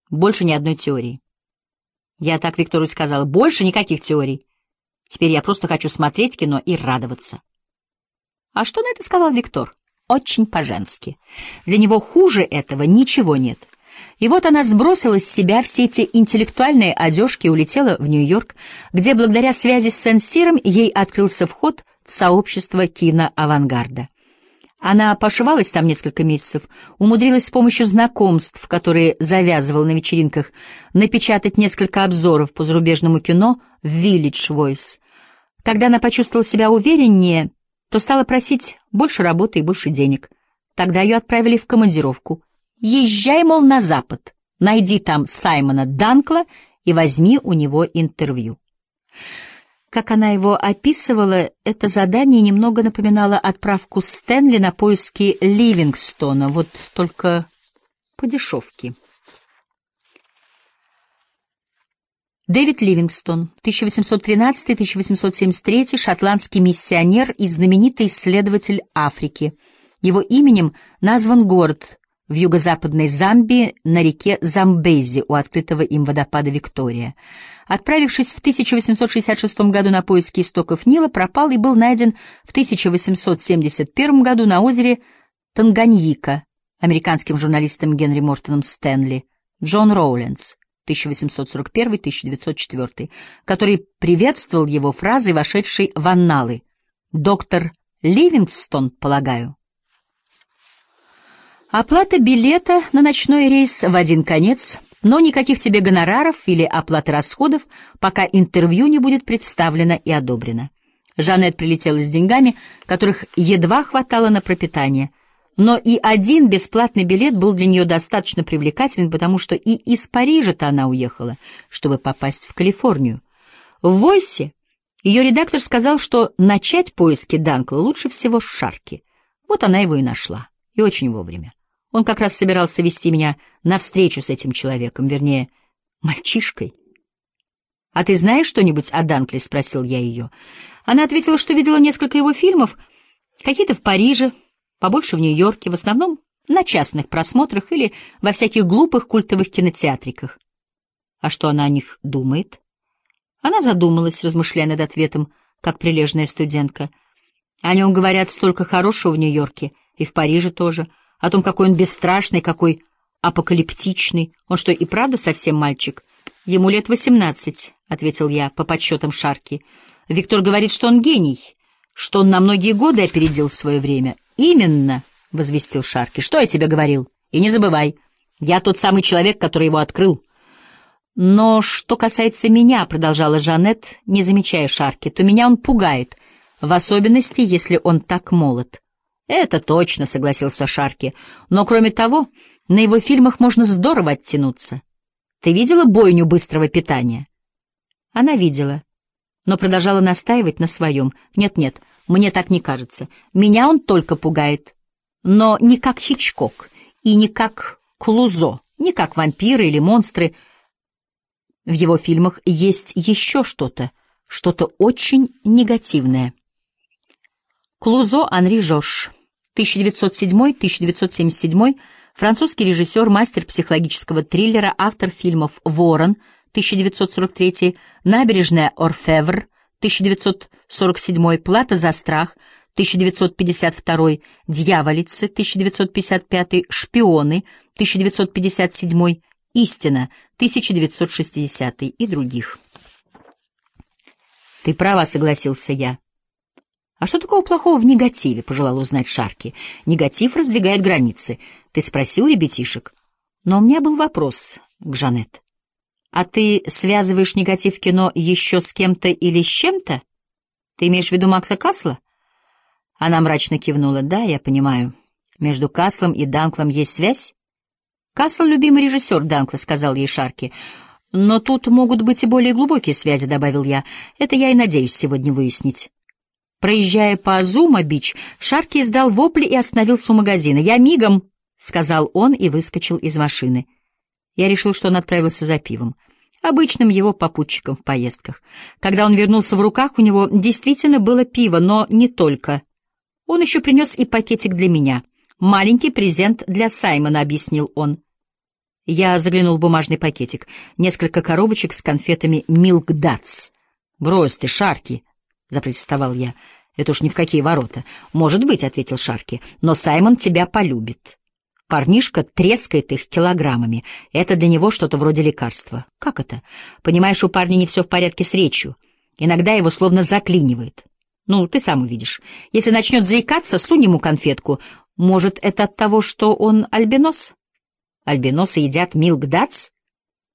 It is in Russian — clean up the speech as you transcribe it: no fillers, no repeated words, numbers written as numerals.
Больше ни одной теории. Я так Виктору сказала: больше никаких теорий. Теперь я просто хочу смотреть кино и радоваться. А что на это сказал Виктор? Очень по-женски. Для него хуже этого ничего нет. И вот она сбросила с себя все эти интеллектуальные одежки и улетела в Нью-Йорк, где благодаря связи с Сен-Сиром ей открылся вход в сообщество киноавангарда. Она пошивалась там несколько месяцев, умудрилась с помощью знакомств, которые завязывала на вечеринках, напечатать несколько обзоров по зарубежному кино в Village Voice. Когда она почувствовала себя увереннее, то стала просить больше работы и больше денег. Тогда ее отправили в командировку. Езжай, мол, на Запад, найди там Саймона Данкла и возьми у него интервью. Как она его описывала, это задание немного напоминало отправку Стэнли на поиски Ливингстона, вот только по дешевке. Дэвид Ливингстон, 1813-1873, шотландский миссионер и знаменитый исследователь Африки. Его именем назван город в юго-западной Замбии на реке Замбези у открытого им водопада Виктория. Отправившись в 1866 году на поиски истоков Нила, пропал и был найден в 1871 году на озере Танганьика американским журналистом Генри Мортоном Стэнли, Джон Роулинс, 1841-1904, который приветствовал его фразой, вошедшей в анналы: «Доктор Ливингстон, полагаю». Оплата билета на ночной рейс в один конец, но никаких тебе гонораров или оплаты расходов, пока интервью не будет представлено и одобрено. Жанет прилетела с деньгами, которых едва хватало на пропитание, но и один бесплатный билет был для нее достаточно привлекателен, потому что и из Парижа-то она уехала, чтобы попасть в Калифорнию. В «Войсе» ее редактор сказал, что начать поиски Данкла лучше всего с Шарки. Вот она его и нашла, и очень вовремя. Он как раз собирался вести меня на встречу с этим человеком, вернее, мальчишкой. «А ты знаешь что-нибудь о Данкле?» — спросил я ее. Она ответила, что видела несколько его фильмов, какие-то в Париже, побольше в Нью-Йорке, в основном на частных просмотрах или во всяких глупых культовых кинотеатриках. А что она о них думает? Она задумалась, размышляя над ответом, как прилежная студентка. О нем говорят столько хорошего в Нью-Йорке, и в Париже тоже, о том, какой он бесстрашный, какой апокалиптичный. Он что, и правда совсем мальчик? Ему лет 18, — ответил я, по подсчетам Шарки. Виктор говорит, что он гений, что он на многие годы опередил свое время. Именно, — возвестил Шарки. Что я тебе говорил? И не забывай, я тот самый человек, который его открыл. Но что касается меня, — продолжала Жанет, не замечая Шарки, — то меня он пугает, в особенности, если он так молод. «Это точно», — согласился Шарки. «Но, кроме того, на его фильмах можно здорово оттянуться. Ты видела бойню быстрого питания?» Она видела, но продолжала настаивать на своем. «Нет-нет, мне так не кажется. Меня он только пугает. Но не как Хичкок и не как Клузо, не как вампиры или монстры. В его фильмах есть еще что-то, что-то очень негативное». Клузо Анри Жош, 1907-1977, французский режиссер, мастер психологического триллера, автор фильмов «Ворон», 1943, «Набережная Орфевр», 1947, «Плата за страх», 1952, «Дьяволицы», 1955, «Шпионы», 1957, «Истина», 1960 и других. «Ты права», — согласился я. «А что такого плохого в негативе?» — пожелал узнать Шарки. «Негатив раздвигает границы. Ты спроси у ребятишек». Но у меня был вопрос к Жанет. «А ты связываешь негатив в кино еще с кем-то или с чем-то? Ты имеешь в виду Макса Касла?» Она мрачно кивнула. «Да, я понимаю. Между Каслом и Данклом есть связь?» «Касл — любимый режиссер Данкла», — сказал ей Шарки. «Но тут могут быть и более глубокие связи», — добавил я. «Это я и надеюсь сегодня выяснить». Проезжая по Азума-Бич, Шарки издал вопли и остановился у магазина. «Я мигом», — сказал он и выскочил из машины. Я решил, что он отправился за пивом, обычным его попутчиком в поездках. Когда он вернулся, в руках у него действительно было пиво, но не только. Он еще принес и пакетик для меня. «Маленький презент для Саймона», — объяснил он. Я заглянул в бумажный пакетик. Несколько коробочек с конфетами «Милк Датс». «Брось ты, Шарки!» — запротестовал я. «Это уж ни в какие ворота». «Может быть», — ответил Шарки, — «но Саймон тебя полюбит. Парнишка трескает их килограммами. Это для него что-то вроде лекарства». «Как это?» «Понимаешь, у парня не все в порядке с речью. Иногда его словно заклинивает. Ну, ты сам увидишь. Если начнет заикаться, сунь ему конфетку. Может, это от того, что он альбинос?» «Альбиносы едят Милк Датс?»